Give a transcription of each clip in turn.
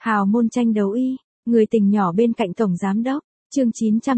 Hào môn tranh đấu y, người tình nhỏ bên cạnh tổng giám đốc, chương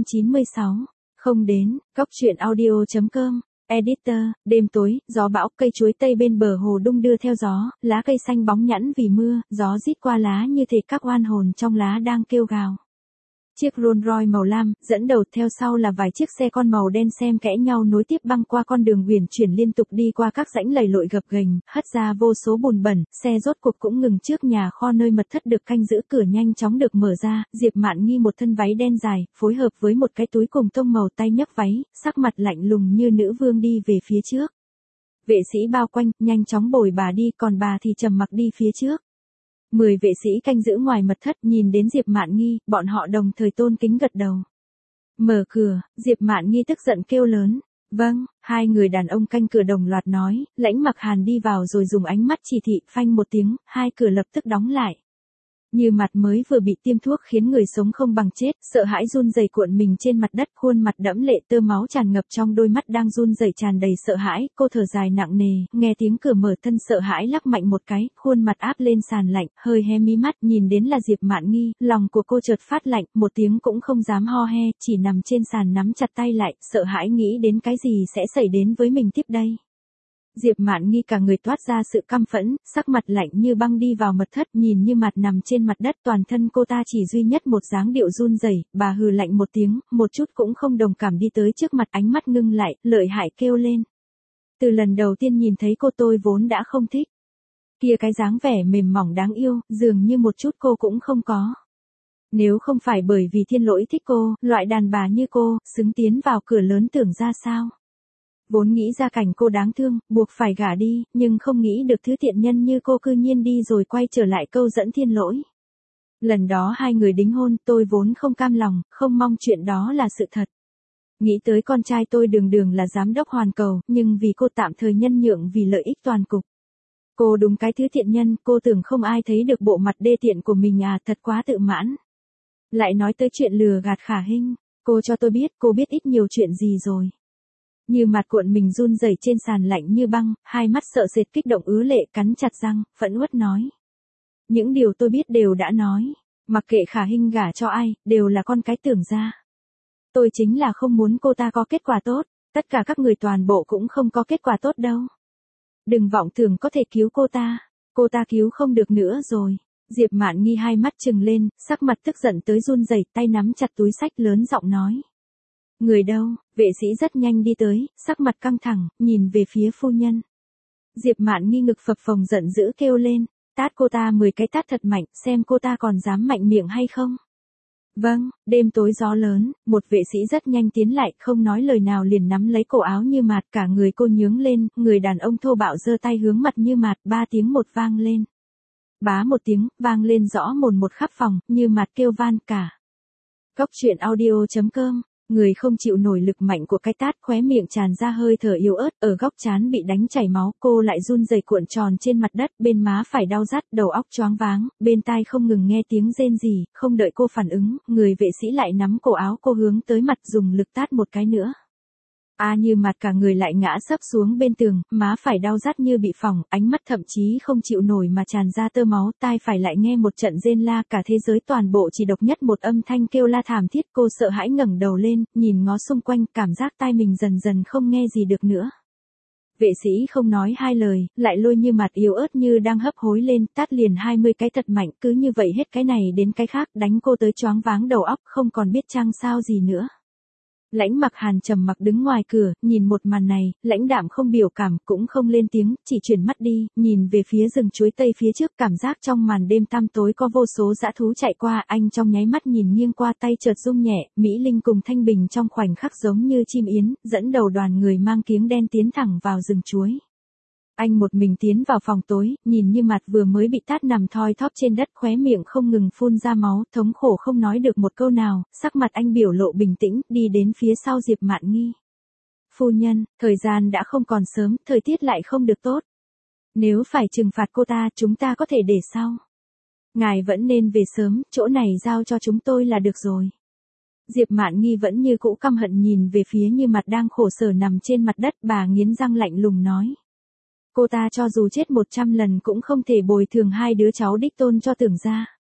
996. Không đến, góc truyện audio.com, editor, đêm tối, gió bão, cây chuối tây bên bờ hồ đung đưa theo gió, lá cây xanh bóng nhẵn vì mưa, gió rít qua lá như thể các oan hồn trong lá đang kêu gào. Chiếc Rolls Royce màu lam, dẫn đầu theo sau là vài chiếc xe con màu đen xen kẽ nhau nối tiếp băng qua con đường uyển chuyển liên tục đi qua các rãnh lầy lội gập ghềnh, hất ra vô số bùn bẩn, xe rốt cuộc cũng ngừng trước nhà kho nơi mật thất được canh giữ, cửa nhanh chóng được mở ra, Diệp Mạn Nghi một thân váy đen dài, phối hợp với một cái túi cùng tông màu tay nhấc váy, sắc mặt lạnh lùng như nữ vương đi về phía trước. Vệ sĩ bao quanh, nhanh chóng bồi bà đi, còn bà thì trầm mặc đi phía trước. 10 vệ sĩ canh giữ ngoài mật thất nhìn đến Diệp Mạn Nghi, bọn họ đồng thời tôn kính gật đầu. Mở cửa, Diệp Mạn Nghi tức giận kêu lớn. Vâng, hai người đàn ông canh cửa đồng loạt nói, Lãnh Mặc Hàn đi vào rồi dùng ánh mắt chỉ thị, phanh một tiếng, hai cửa lập tức đóng lại. Như mặt mới vừa bị tiêm thuốc khiến người sống không bằng chết, sợ hãi run rẩy cuộn mình trên mặt đất, khuôn mặt đẫm lệ, tơ máu tràn ngập trong đôi mắt đang run rẩy tràn đầy sợ hãi, cô thở dài nặng nề, nghe tiếng cửa mở thân sợ hãi lắc mạnh một cái, khuôn mặt áp lên sàn lạnh, hơi hé mí mắt, nhìn đến là Diệp Mạn Nghi, lòng của cô chợt phát lạnh, một tiếng cũng không dám ho he, chỉ nằm trên sàn nắm chặt tay lại, sợ hãi nghĩ đến cái gì sẽ xảy đến với mình tiếp đây. Diệp Mạn Nghi cả người toát ra sự căm phẫn, sắc mặt lạnh như băng đi vào mật thất, nhìn như mặt nằm trên mặt đất, toàn thân cô ta chỉ duy nhất một dáng điệu run rẩy, bà hừ lạnh một tiếng, một chút cũng không đồng cảm đi tới trước mặt, ánh mắt ngưng lại, lợi hại kêu lên. Từ lần đầu tiên nhìn thấy cô tôi vốn đã không thích. Kia cái dáng vẻ mềm mỏng đáng yêu, dường như một chút cô cũng không có. Nếu không phải bởi vì Thiên Lỗi thích cô, loại đàn bà như cô, xứng tiến vào cửa lớn tưởng ra sao. Vốn nghĩ ra cảnh cô đáng thương, buộc phải gả đi, nhưng không nghĩ được thứ tiện nhân như cô cư nhiên đi rồi quay trở lại câu dẫn Thiên Lỗi. Lần đó hai người đính hôn, tôi vốn không cam lòng, không mong chuyện đó là sự thật. Nghĩ tới con trai tôi đường đường là giám đốc hoàn cầu, nhưng vì cô tạm thời nhân nhượng vì lợi ích toàn cục. Cô đúng cái thứ tiện nhân, cô tưởng không ai thấy được bộ mặt đê tiện của mình à, thật quá tự mãn. Lại nói tới chuyện lừa gạt Khả Hinh, cô cho tôi biết cô biết ít nhiều chuyện gì rồi. Như mặt cuộn mình run rẩy trên sàn lạnh như băng, hai mắt sợ sệt kích động ứa lệ, cắn chặt răng, phẫn uất nói. Những điều tôi biết đều đã nói, mặc kệ Khả Hinh gả cho ai, đều là con cái tưởng ra. Tôi chính là không muốn cô ta có kết quả tốt, tất cả các người toàn bộ cũng không có kết quả tốt đâu. Đừng vọng tưởng có thể cứu cô ta cứu không được nữa rồi. Diệp Mạn Nghi hai mắt trừng lên, sắc mặt tức giận tới run rẩy, tay nắm chặt túi xách lớn giọng nói. Người đâu? Vệ sĩ rất nhanh đi tới, sắc mặt căng thẳng, nhìn về phía phu nhân. Diệp Mạn Nghi ngực phập phồng giận dữ kêu lên, tát cô ta 10 cái tát thật mạnh, xem cô ta còn dám mạnh miệng hay không. Vâng, đêm tối gió lớn, một vệ sĩ rất nhanh tiến lại, không nói lời nào liền nắm lấy cổ áo Như Mạt, cả người cô nhướng lên, người đàn ông thô bạo giơ tay hướng mặt Như Mạt, 3 tiếng một vang lên. Bá một tiếng, vang lên rõ mồn một khắp phòng, Như Mạt kêu van cả. Góc truyện audio.com. Người không chịu nổi lực mạnh của cái tát, khóe miệng tràn ra hơi thở yếu ớt, ở góc trán bị đánh chảy máu, cô lại run rẩy cuộn tròn trên mặt đất, bên má phải đau rát, đầu óc choáng váng, bên tai không ngừng nghe tiếng rên rỉ, không đợi cô phản ứng, người vệ sĩ lại nắm cổ áo cô hướng tới mặt dùng lực tát một cái nữa. Như Mặt cả người lại ngã sấp xuống bên tường, má phải đau rát như bị phỏng, ánh mắt thậm chí không chịu nổi mà tràn ra tơ máu, tai phải lại nghe một trận rên la, cả thế giới toàn bộ chỉ độc nhất một âm thanh kêu la thảm thiết, cô sợ hãi ngẩng đầu lên, nhìn ngó xung quanh, cảm giác tai mình dần dần không nghe gì được nữa. Vệ sĩ không nói hai lời, lại lôi Như Mặt yếu ớt như đang hấp hối lên, tát liền 20 cái thật mạnh, cứ như vậy hết cái này đến cái khác, đánh cô tới choáng váng đầu óc, không còn biết chăng sao gì nữa. Lãnh Mặc Hàn trầm mặc đứng ngoài cửa, nhìn một màn này, lãnh đạm không biểu cảm, cũng không lên tiếng, chỉ chuyển mắt đi, nhìn về phía rừng chuối tây phía trước, cảm giác trong màn đêm tăm tối có vô số dã thú chạy qua, anh trong nháy mắt nhìn nghiêng qua, tay chợt rung nhẹ, Mỹ Linh cùng Thanh Bình trong khoảnh khắc giống như chim yến, dẫn đầu đoàn người mang kiếng đen tiến thẳng vào rừng chuối. Anh một mình tiến vào phòng tối, nhìn Như Mặt vừa mới bị tát nằm thoi thóp trên đất, khóe miệng không ngừng phun ra máu, thống khổ không nói được một câu nào, sắc mặt anh biểu lộ bình tĩnh, đi đến phía sau Diệp Mạn Nghi. Phu nhân, thời gian đã không còn sớm, thời tiết lại không được tốt. Nếu phải trừng phạt cô ta, chúng ta có thể để sau. Ngài vẫn nên về sớm, chỗ này giao cho chúng tôi là được rồi. Diệp Mạn Nghi vẫn như cũ căm hận nhìn về phía Như Mặt đang khổ sở nằm trên mặt đất, bà nghiến răng lạnh lùng nói. Cô ta cho dù chết 100 lần cũng không thể bồi thường hai đứa cháu đích tôn cho Tưởng gia.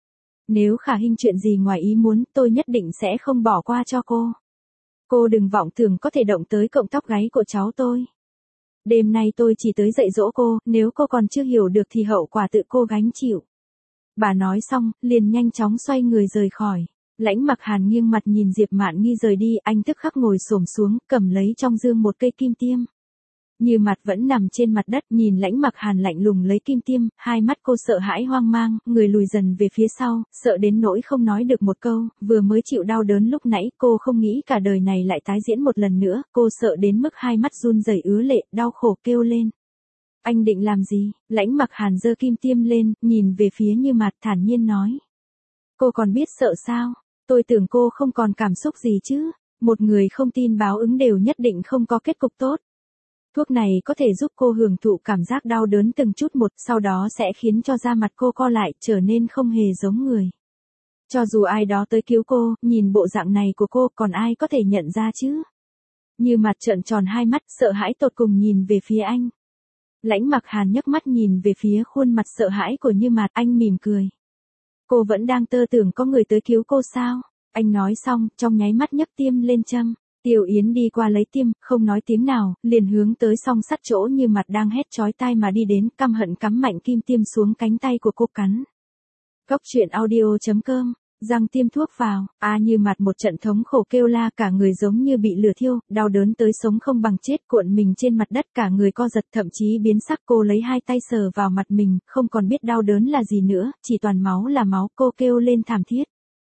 Nếu Khả Hinh chuyện gì ngoài ý muốn, tôi nhất định sẽ không bỏ qua cho cô. Cô đừng vọng tưởng có thể động tới cọng tóc gáy của cháu tôi. Đêm nay tôi chỉ tới dạy dỗ cô, nếu cô còn chưa hiểu được thì hậu quả tự cô gánh chịu. Bà nói xong, liền nhanh chóng xoay người rời khỏi. Lãnh Mặc Hàn nghiêng mặt nhìn Diệp Mạn Nghi rời đi, anh tức khắc ngồi xổm xuống, cầm lấy trong dương một cây kim tiêm. Như Mặt vẫn nằm trên mặt đất, nhìn Lãnh Mặc Hàn lạnh lùng lấy kim tiêm, hai mắt cô sợ hãi hoang mang, người lùi dần về phía sau, sợ đến nỗi không nói được một câu, vừa mới chịu đau đớn lúc nãy, cô không nghĩ cả đời này lại tái diễn một lần nữa, cô sợ đến mức hai mắt run rẩy ứa lệ, đau khổ kêu lên. Anh định làm gì? Lãnh Mặc Hàn giơ kim tiêm lên, nhìn về phía Như Mặt thản nhiên nói. Cô còn biết sợ sao? Tôi tưởng cô không còn cảm xúc gì chứ. Một người không tin báo ứng đều nhất định không có kết cục tốt. Thuốc này có thể giúp cô hưởng thụ cảm giác đau đớn từng chút một, sau đó sẽ khiến cho da mặt cô co lại, trở nên không hề giống người. Cho dù ai đó tới cứu cô, nhìn bộ dạng này của cô, còn ai có thể nhận ra chứ? Như Mặt trợn tròn hai mắt, sợ hãi tột cùng nhìn về phía anh. Lãnh Mặc Hàn nhấc mắt nhìn về phía khuôn mặt sợ hãi của Như Mặt, anh mỉm cười. Cô vẫn đang tơ tưởng có người tới cứu cô sao? Anh nói xong, trong nháy mắt nhấc tiêm lên châm. Tiểu Yến đi qua lấy tiêm, không nói tiếng nào, liền hướng tới song sắt chỗ Như Mặt đang hét chói tai mà đi đến, căm hận cắm mạnh kim tiêm xuống cánh tay của cô cắn. Góc truyện audio.com, răng tiêm thuốc vào, Như Mặt một trận thống khổ kêu la, cả người giống như bị lửa thiêu, đau đớn tới sống không bằng chết, cuộn mình trên mặt đất, cả người co giật thậm chí biến sắc. Cô lấy hai tay sờ vào mặt mình, không còn biết đau đớn là gì nữa, chỉ toàn máu là máu, cô kêu lên thảm thiết.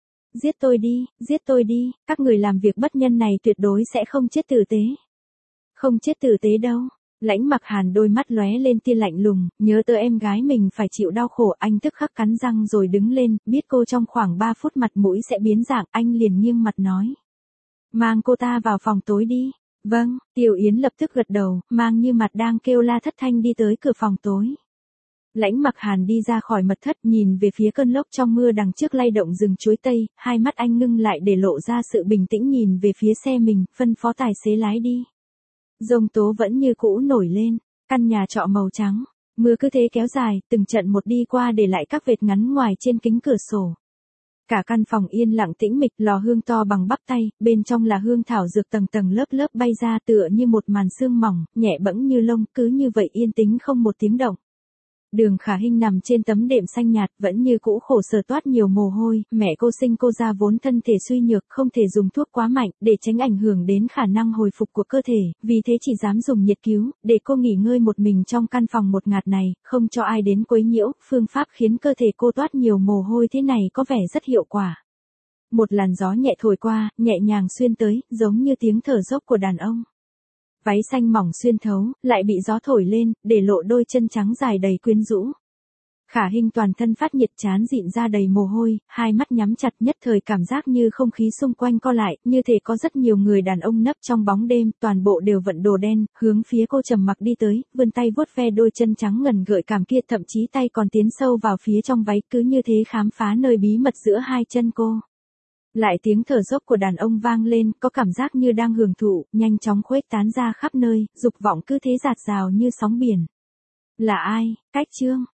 Giết tôi đi, các người làm việc bất nhân này tuyệt đối sẽ không chết tử tế. Không chết tử tế đâu. Lãnh Mặc Hàn đôi mắt lóe lên tia lạnh lùng, nhớ tới em gái mình phải chịu đau khổ, anh tức khắc cắn răng rồi đứng lên, biết cô trong khoảng 3 phút mặt mũi sẽ biến dạng, anh liền nghiêng mặt nói. Mang cô ta vào phòng tối đi. Vâng, Tiểu Yến lập tức gật đầu, mang Như Mặt đang kêu la thất thanh đi tới cửa phòng tối. Lãnh Mặc Hàn đi ra khỏi mật thất, nhìn về phía cơn lốc trong mưa đằng trước lay động rừng chuối tây, hai mắt anh ngưng lại để lộ ra sự bình tĩnh, nhìn về phía xe mình, phân phó tài xế lái đi. Giông tố vẫn như cũ nổi lên, căn nhà trọ màu trắng, mưa cứ thế kéo dài, từng trận một đi qua để lại các vệt ngắn ngoài trên kính cửa sổ. Cả căn phòng yên lặng tĩnh mịch, lò hương to bằng bắp tay, bên trong là hương thảo dược tầng tầng lớp lớp bay ra, tựa như một màn sương mỏng, nhẹ bẫng như lông, cứ như vậy yên tĩnh không một tiếng động. Đường Khả Hinh nằm trên tấm đệm xanh nhạt, vẫn như cũ khổ sở toát nhiều mồ hôi, mẹ cô sinh cô ra vốn thân thể suy nhược, không thể dùng thuốc quá mạnh, để tránh ảnh hưởng đến khả năng hồi phục của cơ thể, vì thế chỉ dám dùng nhiệt cứu, để cô nghỉ ngơi một mình trong căn phòng một ngạt này, không cho ai đến quấy nhiễu, phương pháp khiến cơ thể cô toát nhiều mồ hôi thế này có vẻ rất hiệu quả. Một làn gió nhẹ thổi qua, nhẹ nhàng xuyên tới, giống như tiếng thở dốc của đàn ông. Váy xanh mỏng xuyên thấu, lại bị gió thổi lên, để lộ đôi chân trắng dài đầy quyến rũ. Khả Hinh toàn thân phát nhiệt, trán dịn ra đầy mồ hôi, hai mắt nhắm chặt, nhất thời cảm giác như không khí xung quanh co lại, như thể có rất nhiều người đàn ông nấp trong bóng đêm, toàn bộ đều vận đồ đen, hướng phía cô trầm mặc đi tới, vươn tay vuốt ve đôi chân trắng ngần gợi cảm kia, thậm chí tay còn tiến sâu vào phía trong váy, cứ như thế khám phá nơi bí mật giữa hai chân cô. Lại tiếng thở dốc của đàn ông vang lên, có cảm giác như đang hưởng thụ, nhanh chóng khuếch tán ra khắp nơi, dục vọng cứ thế dạt dào như sóng biển. Là ai? Cách Trương.